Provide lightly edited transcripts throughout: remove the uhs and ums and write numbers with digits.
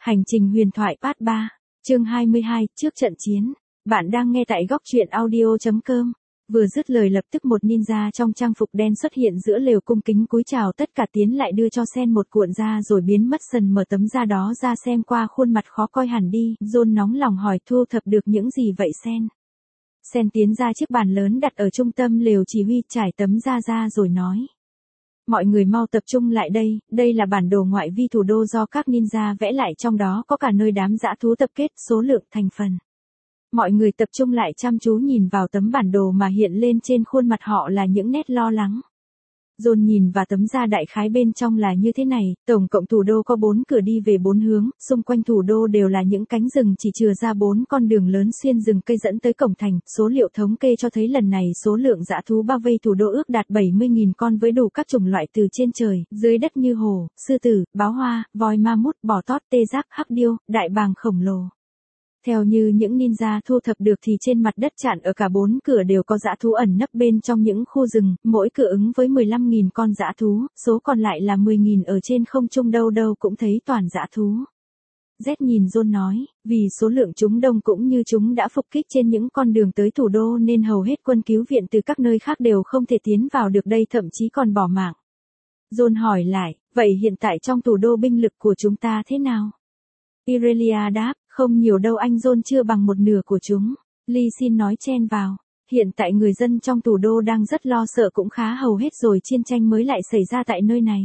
Hành trình huyền thoại Part 3, chương 22, trước trận chiến. Bạn đang nghe tại góc truyện audio.com. Vừa dứt lời lập tức một ninja trong trang phục đen xuất hiện giữa lều cung kính cúi chào tất cả tiến lại đưa cho Sen một cuộn da rồi biến mất dần mở tấm da đó ra xem qua khuôn mặt khó coi hẳn đi. John nóng lòng hỏi thu thập được những gì vậy Sen? Sen tiến ra chiếc bàn lớn đặt ở trung tâm lều chỉ huy trải tấm da ra rồi nói. Mọi người mau tập trung lại đây là bản đồ ngoại vi thủ đô do các ninja vẽ lại trong đó có cả nơi đám dã thú tập kết, số lượng, thành phần. Mọi người tập trung lại chăm chú nhìn vào tấm bản đồ mà hiện lên trên khuôn mặt họ là những nét lo lắng. John nhìn vào tấm da đại khái bên trong là như thế này, tổng cộng thủ đô có 4 cửa đi về 4 hướng, xung quanh thủ đô đều là những cánh rừng chỉ chừa ra 4 con đường lớn xuyên rừng cây dẫn tới cổng thành, số liệu thống kê cho thấy lần này số lượng dã thú bao vây thủ đô ước đạt 70.000 con với đủ các chủng loại từ trên trời, dưới đất như hổ, sư tử, báo hoa, voi ma mút, bò tót, tê giác, hắc điêu, đại bàng khổng lồ. Theo như những ninja thu thập được thì trên mặt đất chặn ở cả 4 cửa đều có dã thú ẩn nấp bên trong những khu rừng, mỗi cửa ứng với 15.000 con dã thú, số còn lại là 10.000 ở trên không trung đâu đâu cũng thấy toàn dã thú. Z nhìn John nói, vì số lượng chúng đông cũng như chúng đã phục kích trên những con đường tới thủ đô nên hầu hết quân cứu viện từ các nơi khác đều không thể tiến vào được đây thậm chí còn bỏ mạng. John hỏi lại, vậy hiện tại trong thủ đô binh lực của chúng ta thế nào? Irelia đáp, không nhiều đâu anh John chưa bằng một nửa của chúng. Lee xin nói chen vào. Hiện tại người dân trong thủ đô đang rất lo sợ cũng khá hầu hết rồi chiến tranh mới lại xảy ra tại nơi này.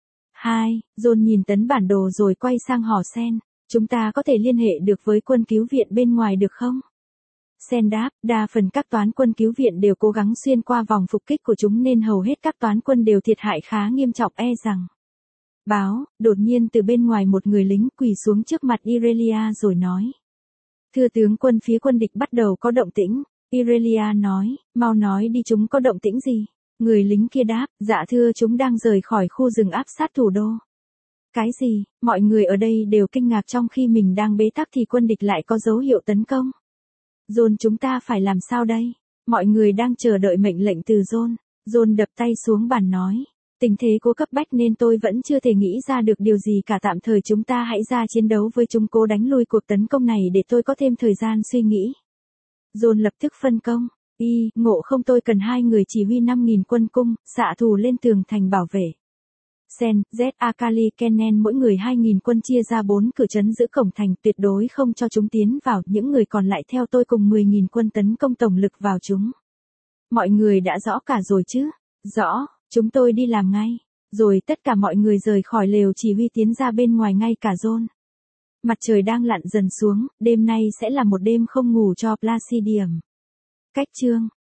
2. John nhìn tấm bản đồ rồi quay sang hỏi Sen. Chúng ta có thể liên hệ được với quân cứu viện bên ngoài được không? Sen đáp, đa phần các toán quân cứu viện đều cố gắng xuyên qua vòng phục kích của chúng nên hầu hết các toán quân đều thiệt hại khá nghiêm trọng rằng. Báo, đột nhiên từ bên ngoài một người lính quỳ xuống trước mặt Irelia rồi nói. Thưa tướng quân phía quân địch bắt đầu có động tĩnh. Irelia nói, mau nói đi chúng có động tĩnh gì? Người lính kia đáp, dạ thưa chúng đang rời khỏi khu rừng áp sát thủ đô. Cái gì? Mọi người ở đây đều kinh ngạc trong khi mình đang bế tắc thì quân địch lại có dấu hiệu tấn công. John chúng ta phải làm sao đây? Mọi người đang chờ đợi mệnh lệnh từ John. John đập tay xuống bàn nói. Tình thế cố cấp bách nên tôi vẫn chưa thể nghĩ ra được điều gì cả tạm thời chúng ta hãy ra chiến đấu với chúng cố đánh lui cuộc tấn công này để tôi có thêm thời gian suy nghĩ. John lập tức phân công. Ngộ không tôi cần 2 người chỉ huy 5.000 quân cung, xạ thủ lên tường thành bảo vệ. Sen, Z, Akali, Kennen mỗi người 2.000 quân chia ra 4 cửa trấn giữ cổng thành tuyệt đối không cho chúng tiến vào, những người còn lại theo tôi cùng 10.000 quân tấn công tổng lực vào chúng. Mọi người đã rõ cả rồi chứ? Rõ. Chúng tôi đi làm ngay. Rồi tất cả mọi người rời khỏi lều chỉ huy tiến ra bên ngoài ngay cả John. Mặt trời đang lặn dần xuống, đêm nay sẽ là một đêm không ngủ cho Placidium. Cách chương